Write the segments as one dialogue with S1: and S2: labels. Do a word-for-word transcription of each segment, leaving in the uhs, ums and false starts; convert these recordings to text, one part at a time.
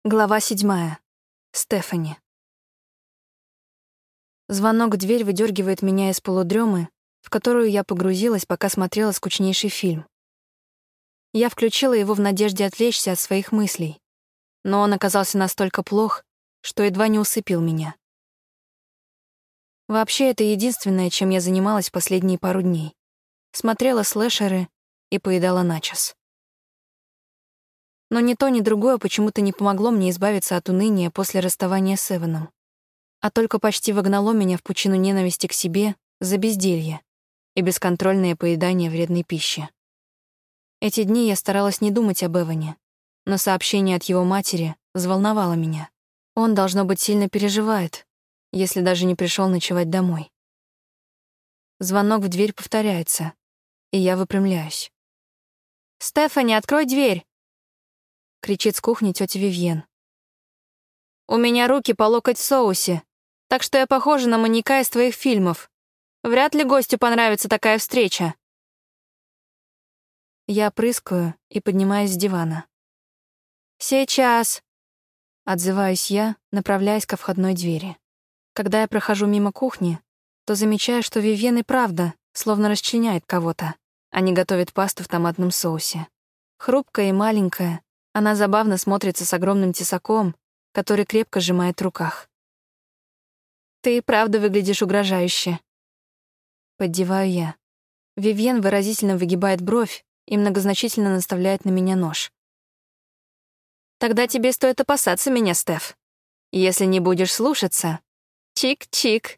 S1: Глава седьмая. Стефани. Звонок в дверь выдергивает меня из полудрёмы, в которую я погрузилась, пока смотрела скучнейший фильм. Я включила его в надежде отвлечься от своих мыслей, но он оказался настолько плох, что едва не усыпил меня. Вообще, это единственное, чем я занималась последние пару дней. Смотрела слэшеры и поедала начос. Но ни то, ни другое почему-то не помогло мне избавиться от уныния после расставания с Эваном, а только почти вогнало меня в пучину ненависти к себе за безделье и бесконтрольное поедание вредной пищи. Эти дни я старалась не думать об Эване, но сообщение от его матери взволновало меня. Он, должно быть, сильно переживает, если даже не пришел ночевать домой. Звонок в дверь повторяется, и я выпрямляюсь. «Стефани, открой дверь!» — кричит с кухни тётя Вивьен. «У меня руки по локоть в соусе, так что я похожа на маньяка из твоих фильмов. Вряд ли гостю понравится такая встреча». Я прыскаю и поднимаюсь с дивана. «Сейчас», — отзываюсь я, направляясь ко входной двери. Когда я прохожу мимо кухни, то замечаю, что Вивьен и правда словно расчленяет кого-то, а не готовит пасту в томатном соусе. Хрупкая и маленькая, она забавно смотрится с огромным тесаком, который крепко сжимает в руках. «Ты и правда выглядишь угрожающе», — поддеваю я. Вивьен выразительно выгибает бровь и многозначительно наставляет на меня нож. «Тогда тебе стоит опасаться меня, Стеф. Если не будешь слушаться, чик-чик».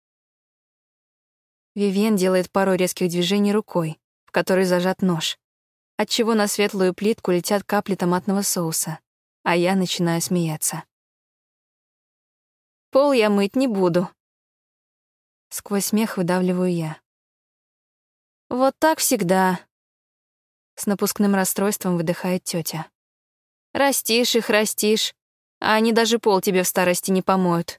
S1: Вивьен делает пару резких движений рукой, в которой зажат нож, отчего на светлую плитку летят капли томатного соуса, а я начинаю смеяться. «Пол я мыть не буду». Сквозь смех выдавливаю я. «Вот так всегда», — с напускным расстройством выдыхает тётя. «Растишь их, растишь, а они даже пол тебе в старости не помоют».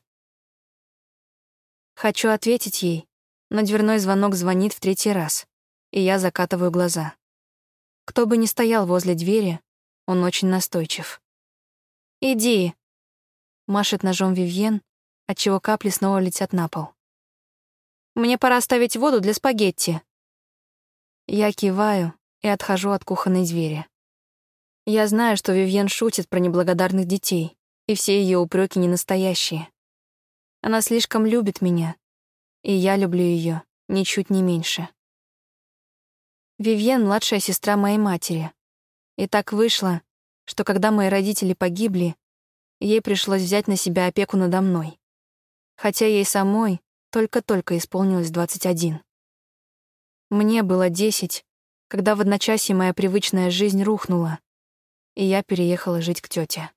S1: Хочу ответить ей, но дверной звонок звонит в третий раз, и я закатываю глаза. Кто бы ни стоял возле двери, он очень настойчив. «Иди», — машет ножом Вивьен, отчего капли снова летят на пол. «Мне пора ставить воду для спагетти». Я киваю и отхожу от кухонной двери. Я знаю, что Вивьен шутит про неблагодарных детей, и все ее упреки не настоящие. Она слишком любит меня, и я люблю ее ничуть не меньше. Вивьен — младшая сестра моей матери. И так вышло, что когда мои родители погибли, ей пришлось взять на себя опеку надо мной. Хотя ей самой только-только исполнилось двадцать один. Мне было десять, когда в одночасье моя привычная жизнь рухнула, и я переехала жить к тёте.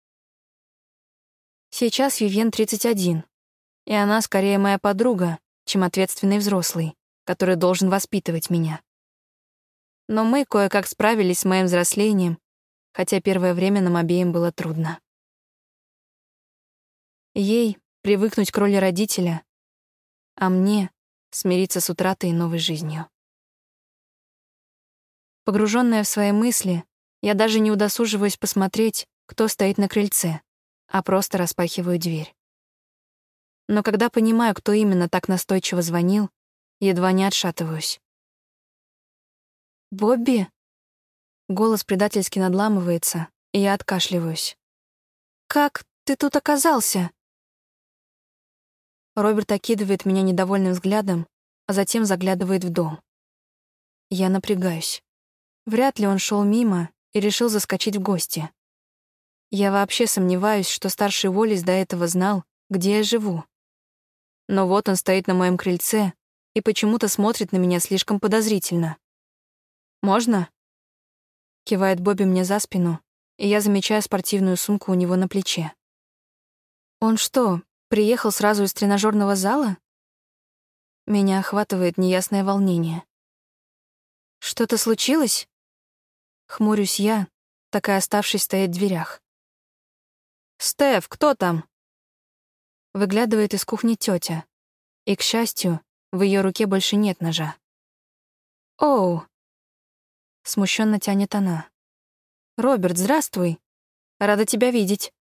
S1: Сейчас Вивьен тридцать один, и она скорее моя подруга, чем ответственный взрослый, который должен воспитывать меня. Но мы кое-как справились с моим взрослением, хотя первое время нам обеим было трудно. Ей привыкнуть к роли родителя, а мне смириться с утратой и новой жизнью. Погруженная в свои мысли, я даже не удосуживаюсь посмотреть, кто стоит на крыльце, а просто распахиваю дверь. Но когда понимаю, кто именно так настойчиво звонил, едва не отшатываюсь. «Бобби?» Голос предательски надламывается, и я откашливаюсь. «Как ты тут оказался?» Роберт окидывает меня недовольным взглядом, а затем заглядывает в дом. Я напрягаюсь. Вряд ли он шел мимо и решил заскочить в гости. Я вообще сомневаюсь, что старший Уоллес до этого знал, где я живу. Но вот он стоит на моем крыльце и почему-то смотрит на меня слишком подозрительно. «Можно?» — кивает Бобби мне за спину, и я замечаю спортивную сумку у него на плече. «Он что, приехал сразу из тренажерного зала?» Меня охватывает неясное волнение. «Что-то случилось?» Хмурюсь я, так и оставшись стоять в дверях. «Стеф, кто там?» Выглядывает из кухни тётя, и, к счастью, в её руке больше нет ножа. «Оу!» Смущенно тянет она. «Роберт, здравствуй. Рада тебя видеть».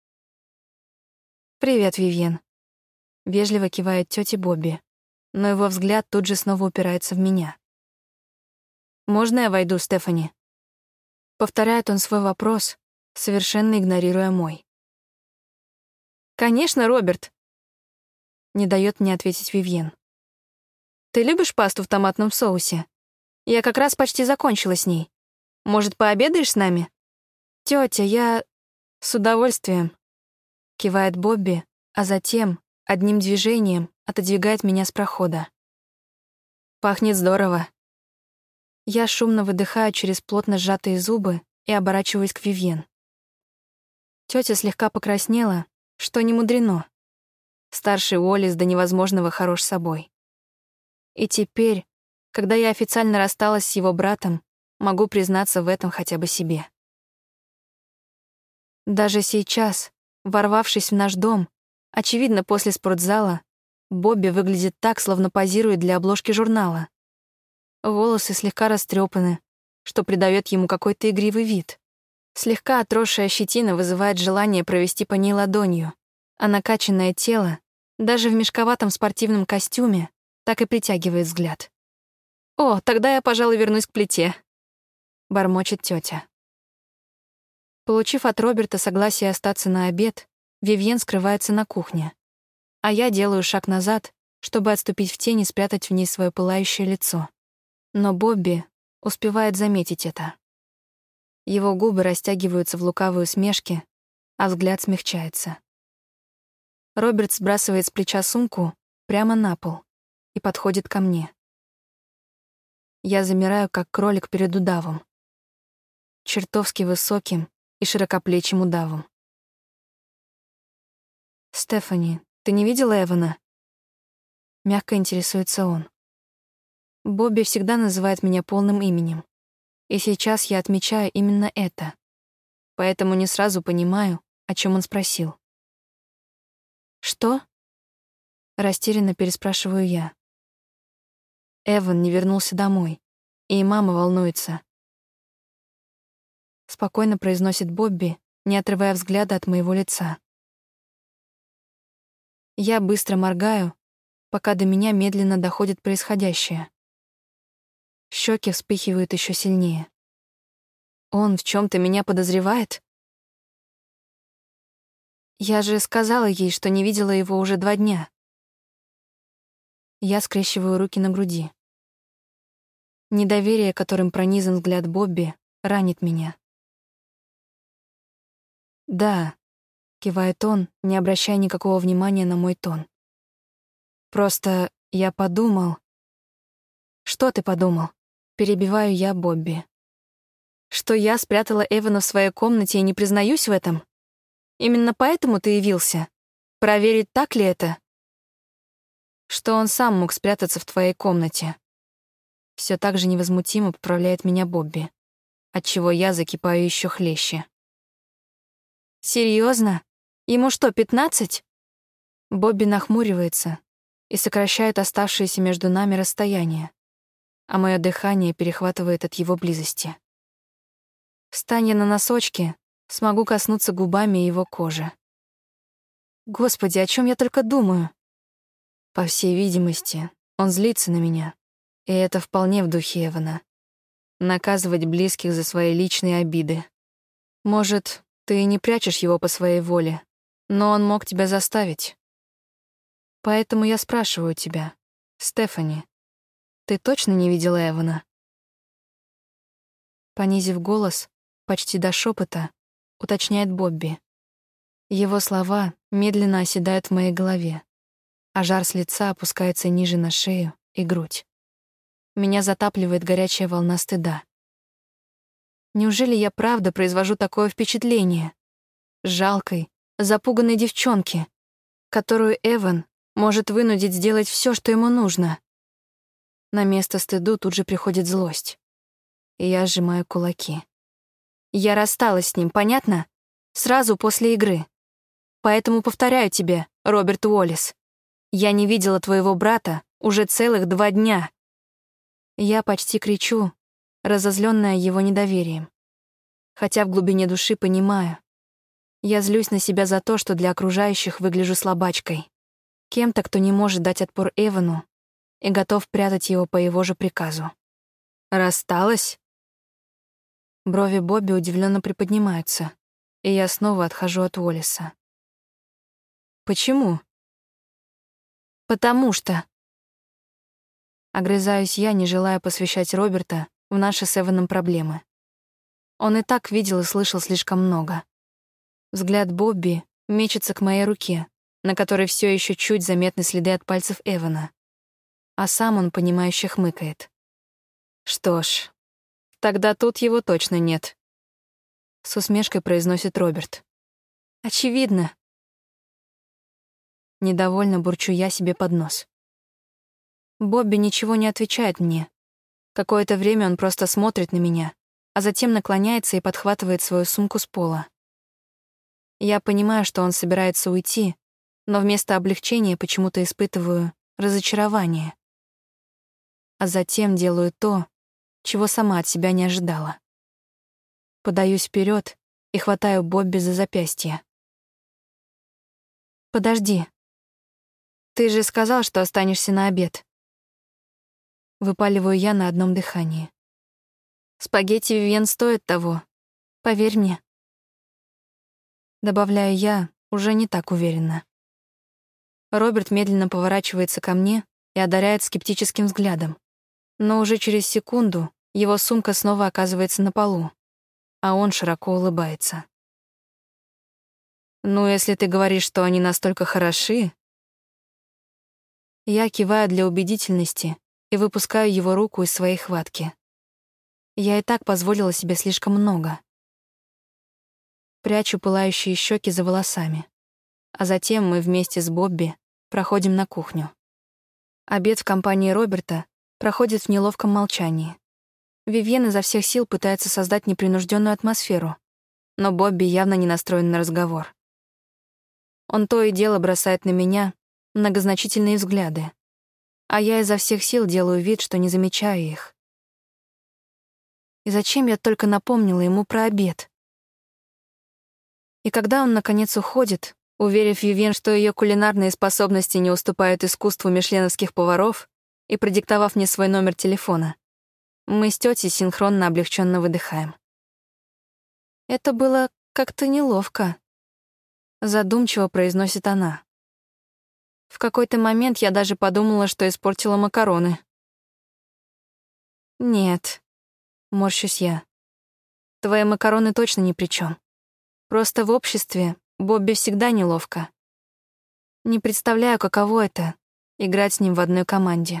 S1: «Привет, Вивьен», — вежливо кивает тёте Бобби, но его взгляд тут же снова упирается в меня. «Можно я войду, Стефани?» Повторяет он свой вопрос, совершенно игнорируя мой. «Конечно, Роберт», — не даёт мне ответить Вивьен. «Ты любишь пасту в томатном соусе? Я как раз почти закончила с ней. Может, пообедаешь с нами?» «Тётя, я...» «С удовольствием», — кивает Бобби, а затем одним движением отодвигает меня с прохода. «Пахнет здорово». Я шумно выдыхаю через плотно сжатые зубы и оборачиваюсь к Вивьен. Тётя слегка покраснела, что не мудрено. Старший Уоллес до невозможного хорош собой. И теперь, когда я официально рассталась с его братом, могу признаться в этом хотя бы себе. Даже сейчас, ворвавшись в наш дом, очевидно, после спортзала, Бобби выглядит так, словно позирует для обложки журнала. Волосы слегка растрепаны, что придает ему какой-то игривый вид. Слегка отросшая щетина вызывает желание провести по ней ладонью, а накачанное тело, даже в мешковатом спортивном костюме, так и притягивает взгляд. «О, тогда я, пожалуй, вернусь к плите», — бормочет тётя. Получив от Роберта согласие остаться на обед, Вивьен скрывается на кухне, а я делаю шаг назад, чтобы отступить в тень и спрятать в ней свое пылающее лицо. Но Бобби успевает заметить это. Его губы растягиваются в лукавой усмешке, а взгляд смягчается. Роберт сбрасывает с плеча сумку прямо на пол и подходит ко мне. Я замираю, как кролик перед удавом. Чертовски высоким и широкоплечим удавом. «Стефани, ты не видела Эвана?» Мягко интересуется он. Бобби всегда называет меня полным именем, и сейчас я отмечаю именно это, поэтому не сразу понимаю, о чем он спросил. «Что?» Растерянно переспрашиваю я. Эван не вернулся домой, и мама волнуется. Спокойно произносит Бобби, не отрывая взгляда от моего лица. Я быстро моргаю, пока до меня медленно доходит происходящее. Щеки вспыхивают еще сильнее. Он в чем-то меня подозревает? Я же сказала ей, что не видела его уже два дня. Я скрещиваю руки на груди. Недоверие, которым пронизан взгляд Бобби, ранит меня. «Да», — кивает он, не обращая никакого внимания на мой тон. «Просто я подумал...» «Что ты подумал?» — перебиваю я Бобби. «Что я спрятала Эвана в своей комнате и не признаюсь в этом? Именно поэтому ты явился? Проверить, так ли это?» «Что он сам мог спрятаться в твоей комнате?» Все так же невозмутимо поправляет меня Бобби, отчего я закипаю еще хлеще. «Серьезно? Ему что, пятнадцать?» Бобби нахмуривается и сокращает оставшееся между нами расстояние, а мое дыхание перехватывает от его близости. Встань я на носочки, смогу коснуться губами его кожи. Господи, о чем я только думаю? По всей видимости, он злится на меня, и это вполне в духе Эвана. Наказывать близких за свои личные обиды. Может, ты и не прячешь его по своей воле, но он мог тебя заставить. Поэтому я спрашиваю тебя, Стефани, ты точно не видела Эвана?» Понизив голос, почти до шепота, уточняет Бобби. Его слова медленно оседают в моей голове, а жар с лица опускается ниже на шею и грудь. Меня затапливает горячая волна стыда. Неужели я правда произвожу такое впечатление? Жалкой, запуганной девчонки, которую Эван может вынудить сделать все, что ему нужно. На место стыду тут же приходит злость, и я сжимаю кулаки. Я рассталась с ним, понятно? Сразу после игры. Поэтому повторяю тебе, Роберт Уоллес, я не видела твоего брата уже целых два дня. Я почти кричу, разозлённая его недоверием, хотя в глубине души понимаю, Я злюсь на себя за то, что для окружающих выгляжу слабачкой. Кем-то, кто не может дать отпор Эвану и готов прятать его по его же приказу. «Рассталась?» Брови Бобби удивленно приподнимаются, и я снова отхожу от Уоллеса. «Почему?» «Потому что...» Огрызаюсь я, не желая посвящать Роберта в наши с Эваном проблемы. Он и так видел и слышал слишком много. Взгляд Бобби мечется к моей руке, на которой все еще чуть заметны следы от пальцев Эвана, а сам он, понимающе хмыкает. «Что ж, тогда тут его точно нет», — с усмешкой произносит Роберт. «Очевидно». Недовольно бурчу я себе под нос. Бобби ничего не отвечает мне. Какое-то время он просто смотрит на меня, а затем наклоняется и подхватывает свою сумку с пола. Я понимаю, что он собирается уйти, но вместо облегчения почему-то испытываю разочарование. А затем делаю то, чего сама от себя не ожидала. Подаюсь вперед и хватаю Бобби за запястье. «Подожди. Ты же сказал, что останешься на обед». Выпаливаю я на одном дыхании. «Спагетти Вивьен стоят того. Поверь мне». Добавляю я, уже не так уверенно. Роберт медленно поворачивается ко мне и одаряет скептическим взглядом. Но уже через секунду его сумка снова оказывается на полу, а он широко улыбается. «Ну, если ты говоришь, что они настолько хороши...» Я киваю для убедительности и выпускаю его руку из своей хватки. Я и так позволила себе слишком много. Прячу пылающие щеки за волосами, а затем мы вместе с Бобби проходим на кухню. Обед в компании Роберта проходит в неловком молчании. Вивьен изо всех сил пытается создать непринужденную атмосферу, но Бобби явно не настроен на разговор. Он то и дело бросает на меня многозначительные взгляды, а я изо всех сил делаю вид, что не замечаю их. И зачем я только напомнила ему про обед? И когда он, наконец, уходит, уверив Вивьен, что ее кулинарные способности не уступают искусству мишленовских поваров, и продиктовав мне свой номер телефона, мы с тетей синхронно облегченно выдыхаем. «Это было как-то неловко», — задумчиво произносит она. В какой-то момент я даже подумала, что испортила макароны. «Нет», — морщусь я. «Твои макароны точно ни при чем. Просто в обществе Бобби всегда неловко. Не представляю, каково это — играть с ним в одной команде».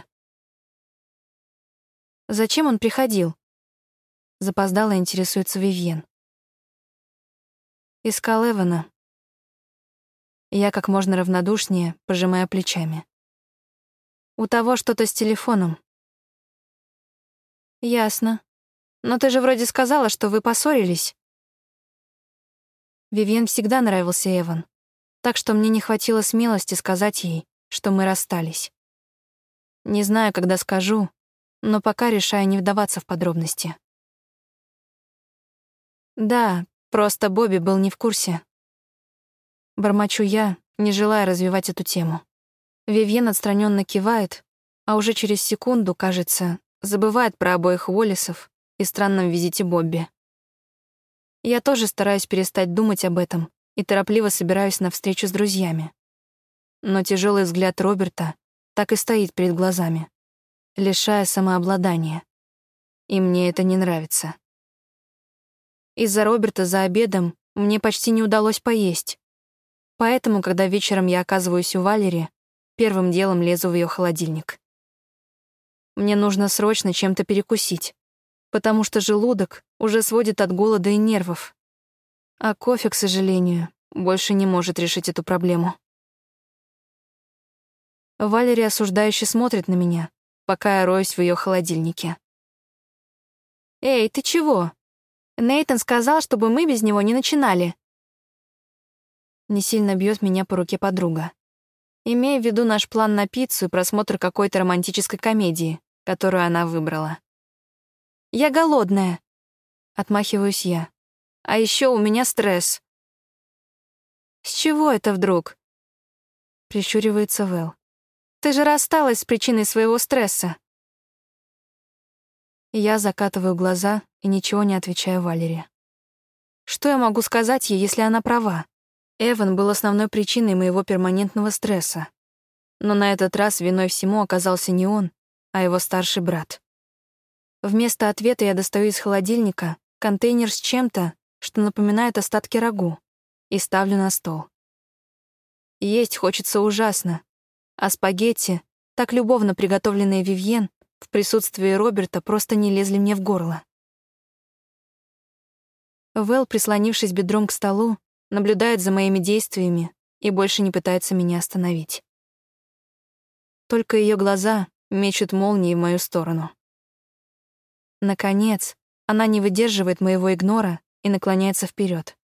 S1: «Зачем он приходил?» Запоздало интересуется Вивьен. «Искал Эвана». Я как можно равнодушнее пожимаю плечами. «У того что-то с телефоном». «Ясно. Но ты же вроде сказала, что вы поссорились». Вивьен всегда нравился Эван, так что мне не хватило смелости сказать ей, что мы расстались. Не знаю, когда скажу, но пока решаю не вдаваться в подробности. Да, просто Бобби был не в курсе. Бормочу я, не желая развивать эту тему. Вивьен отстраненно кивает, а уже через секунду, кажется, забывает про обоих Уоллесов и странном визите Бобби. Я тоже стараюсь перестать думать об этом и торопливо собираюсь на встречу с друзьями. Но тяжелый взгляд Роберта так и стоит перед глазами, лишая самообладания. И мне это не нравится. Из-за Роберта за обедом мне почти не удалось поесть. Поэтому, когда вечером я оказываюсь у Валери, первым делом лезу в ее холодильник. Мне нужно срочно чем-то перекусить, потому что желудок уже сводит от голода и нервов. А кофе, к сожалению, больше не может решить эту проблему. Валери осуждающе смотрит на меня, пока я роюсь в ее холодильнике. «Эй, ты чего? Нейтан сказал, чтобы мы без него не начинали». Не сильно бьет меня по руке подруга, имея в виду наш план на пиццу и просмотр какой-то романтической комедии, которую она выбрала. «Я голодная», — отмахиваюсь я. «А еще у меня стресс». чего это вдруг?» — прищуривается Вэл. «Ты же рассталась с причиной своего стресса». Я закатываю глаза и ничего не отвечаю Валери. Что я могу сказать ей, если она права? Эван был основной причиной моего перманентного стресса. Но на этот раз виной всему оказался не он, а его старший брат. Вместо ответа я достаю из холодильника контейнер с чем-то, что напоминает остатки рагу, и ставлю на стол. Есть хочется ужасно, а спагетти, так любовно приготовленные Вивьен, в присутствии Роберта просто не лезли мне в горло. Вэл, прислонившись бедром к столу, наблюдает за моими действиями и больше не пытается меня остановить. Только ее глаза мечут молнии в мою сторону. Наконец, она не выдерживает моего игнора и наклоняется вперед.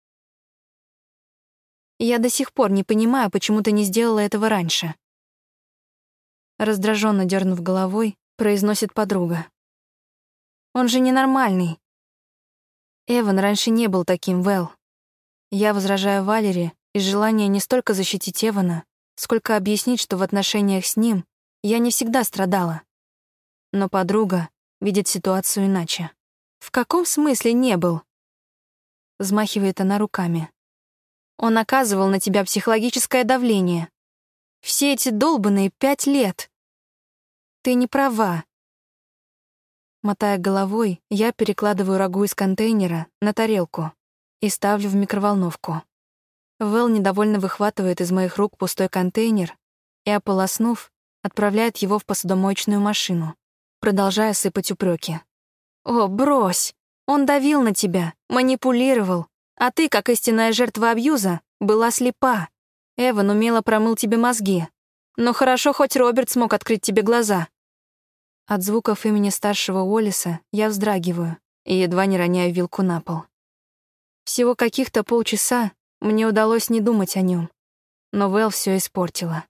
S1: «Я до сих пор не понимаю, почему ты не сделала этого раньше». Раздраженно дернув головой, произносит подруга. «Он же ненормальный». Эван раньше не был таким, Вэл. Я возражаю Валери из желания не столько защитить Эвана, сколько объяснить, что в отношениях с ним я не всегда страдала. Но подруга видит ситуацию иначе. «В каком смысле не был?» Взмахивает она руками. «Он оказывал на тебя психологическое давление. Все эти долбанные пять лет. Ты не права». Мотая головой, я перекладываю рагу из контейнера на тарелку и ставлю в микроволновку. Вэл недовольно выхватывает из моих рук пустой контейнер и, ополоснув, отправляет его в посудомоечную машину, продолжая сыпать упреки. «О, брось! Он давил на тебя, манипулировал, а ты, как истинная жертва абьюза, была слепа. Эван умело промыл тебе мозги. Но хорошо, хоть Роберт смог открыть тебе глаза». От звуков имени старшего Уоллеса я вздрагиваю и едва не роняю вилку на пол. Всего каких-то полчаса мне удалось не думать о нем, но Вэл все испортила.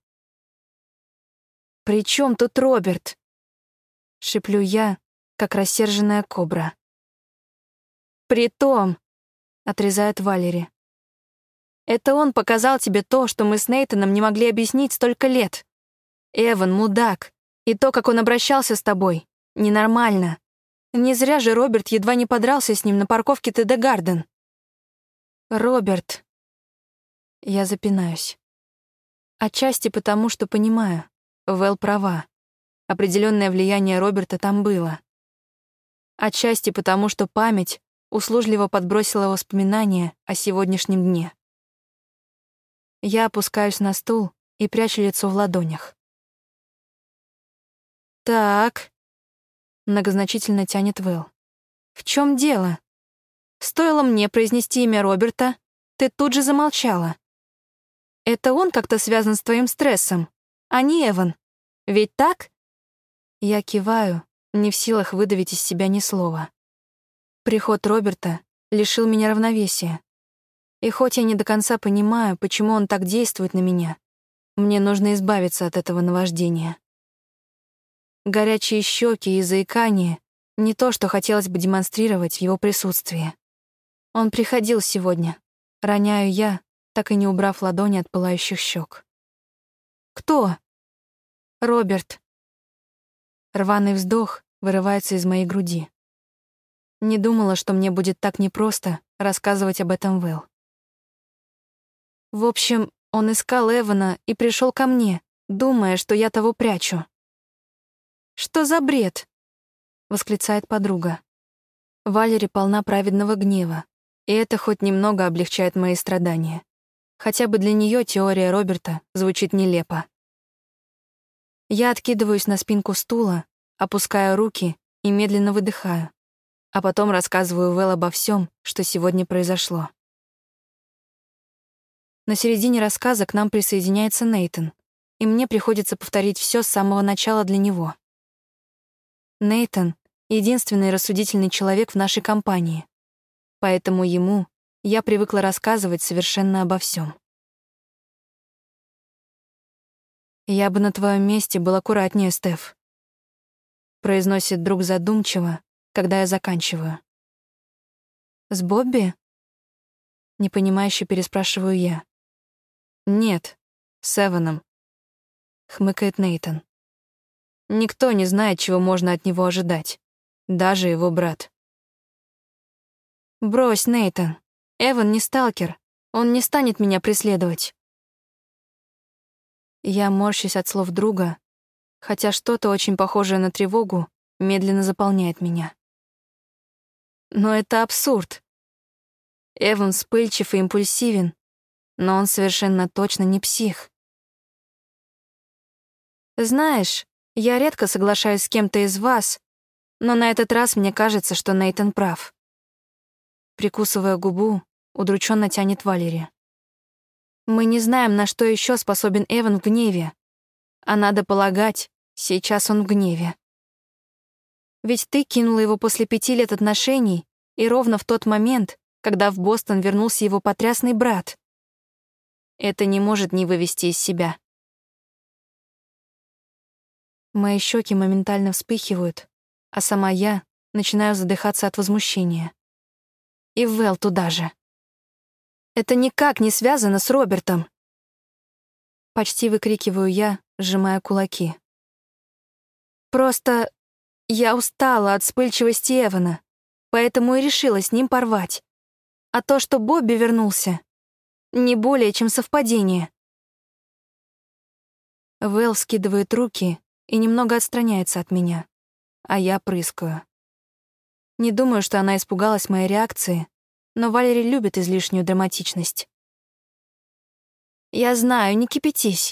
S1: «При чем тут Роберт?» — шеплю я, как рассерженная кобра. «Притом», — отрезает Валери, «это он показал тебе то, что мы с Нейтаном не могли объяснить столько лет. Эван — мудак, и то, как он обращался с тобой, ненормально. Не зря же Роберт едва не подрался с ним на парковке Т Д Гарден». «Роберт...» Я запинаюсь. Отчасти потому, что понимаю, Вэл права. Определенное влияние Роберта там было. Отчасти потому, что память услужливо подбросила воспоминания о сегодняшнем дне. Я опускаюсь на стул и прячу лицо в ладонях. «Так», — многозначительно тянет Вэл. «В чем дело? Стоило мне произнести имя Роберта, ты тут же замолчала. Это он как-то связан с твоим стрессом, а не Эван. Ведь так?» Я киваю, не в силах выдавить из себя ни слова. Приход Роберта лишил меня равновесия. И хоть я не до конца понимаю, почему он так действует на меня, мне нужно избавиться от этого наваждения. Горячие щеки и заикание — не то, что хотелось бы демонстрировать в его присутствии. Он приходил сегодня, роняю я, так и не убрав ладони от пылающих щек. «Кто?» «Роберт». Рваный вздох вырывается из моей груди. Не думала, что мне будет так непросто рассказывать об этом Вэл. В общем, он искал Эвана и пришел ко мне, думая, что я того прячу. «Что за бред?» — восклицает подруга. Валери полна праведного гнева, и это хоть немного облегчает мои страдания. Хотя бы для нее теория Роберта звучит нелепо. Я откидываюсь на спинку стула, опускаю руки и медленно выдыхаю, а потом рассказываю Вэл обо всем, что сегодня произошло. На середине рассказа к нам присоединяется Нейтан, и мне приходится повторить все с самого начала для него. Нейтан — единственный рассудительный человек в нашей компании, поэтому ему я привыкла рассказывать совершенно обо всем. «Я бы на твоем месте был аккуратнее, Стеф», — произносит друг задумчиво, когда я заканчиваю. «С Бобби?» — непонимающе переспрашиваю я. Нет, с Эваном, хмыкает Нейтан. Никто не знает, чего можно от него ожидать, даже его брат. Брось, Нейтан. Эван не сталкер. Он не станет меня преследовать. Я морщусь от слов друга, хотя что-то очень похожее на тревогу медленно заполняет меня. Но это абсурд. Эван вспыльчив и импульсивен, но он совершенно точно не псих. Знаешь, я редко соглашаюсь с кем-то из вас, но на этот раз мне кажется, что Нейтан прав. Прикусывая губу, удрученно тянет Валери. Мы не знаем, на что еще способен Эван в гневе, а надо полагать, сейчас он в гневе. Ведь ты кинула его после пяти лет отношений и ровно в тот момент, когда в Бостон вернулся его потрясный брат. Это не может не вывести из себя. Мои щеки моментально вспыхивают, а сама я начинаю задыхаться от возмущения. И Вэл туда же. Это никак не связано с Робертом. Почти выкрикиваю я, сжимая кулаки. Просто я устала от вспыльчивости Эвана, поэтому и решила с ним порвать. А то, что Бобби вернулся, не более чем совпадение. Вэл скидывает руки и немного отстраняется от меня, а я прыскаю. Не думаю, что она испугалась моей реакции, но Валери любит излишнюю драматичность. «Я знаю, не кипятись»,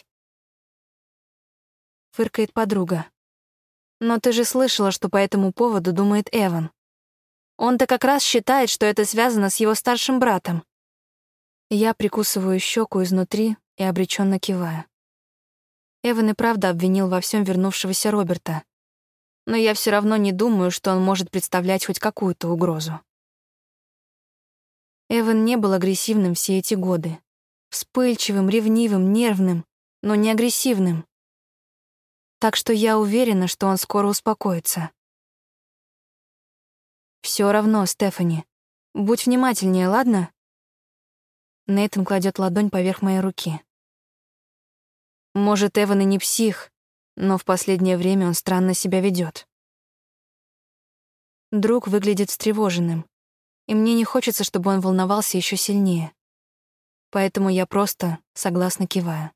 S1: — фыркает подруга. «Но ты же слышала, что по этому поводу думает Эван. Он-то как раз считает, что это связано с его старшим братом». Я прикусываю щеку изнутри и обреченно киваю. Эван и правда обвинил во всем вернувшегося Роберта, но я все равно не думаю, что он может представлять хоть какую-то угрозу. Эван не был агрессивным все эти годы. Вспыльчивым, ревнивым, нервным, но не агрессивным. Так что я уверена, что он скоро успокоится. Все равно, Стефани, будь внимательнее, ладно? Нейтан кладет ладонь поверх моей руки. Может, Эван и не псих, но в последнее время он странно себя ведет. Друг выглядит встревоженным, и мне не хочется, чтобы он волновался еще сильнее. Поэтому я просто согласно киваю.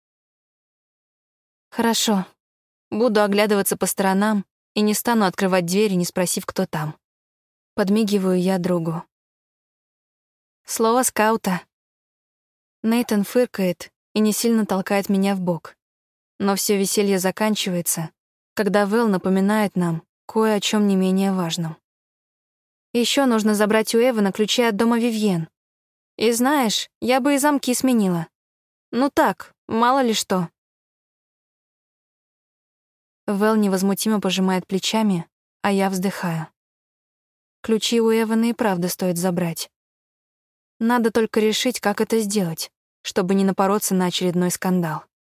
S1: Хорошо. Буду оглядываться по сторонам и не стану открывать двери, не спросив, кто там. Подмигиваю я другу. Слово скаута. Нейтан фыркает и не сильно толкает меня в бок. Но все веселье заканчивается, когда Вэл напоминает нам кое о чем не менее важном. Еще нужно забрать у Эвана ключи от дома Вивьен. И знаешь, я бы и замки сменила. Ну так, мало ли что. Вэл невозмутимо пожимает плечами, а я вздыхаю. Ключи у Эвана и правда стоит забрать. Надо только решить, как это сделать, чтобы не напороться на очередной скандал.